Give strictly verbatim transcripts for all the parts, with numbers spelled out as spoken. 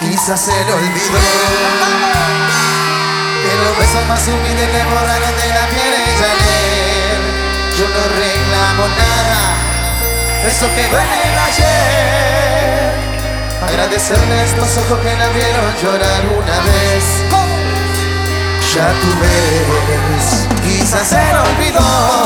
Quizás se le olvidó que los besos más humildes le borraron de la piel ella ayer. Yo no reclamo nada, eso quedó en el ayer. Agradecerle a estos ojos que la vieron llorar una vez. Ya tú ves, quizás se le olvidó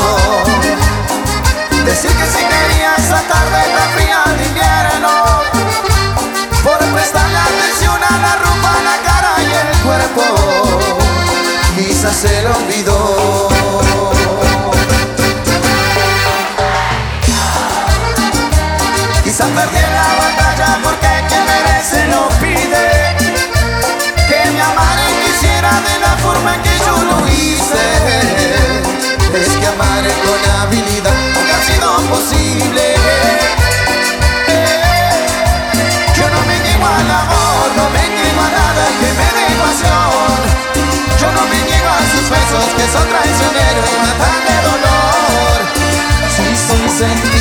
decir que si quería esa tarde tan fría de invierno, por prestarle atención a la ropa, la cara y el cuerpo. Quizás se le olvidó. Quizás perdí la batalla porque el que merece lo pide. Que me amara y quisiera de la forma en que yo lo hice. Es que amar con habilidad nunca ha sido posible. Yo no me niego al amor, no me niego a nada que me dé pasión. Yo no me niego a sus besos que son traicioneros y matan de dolor. Si soy sentido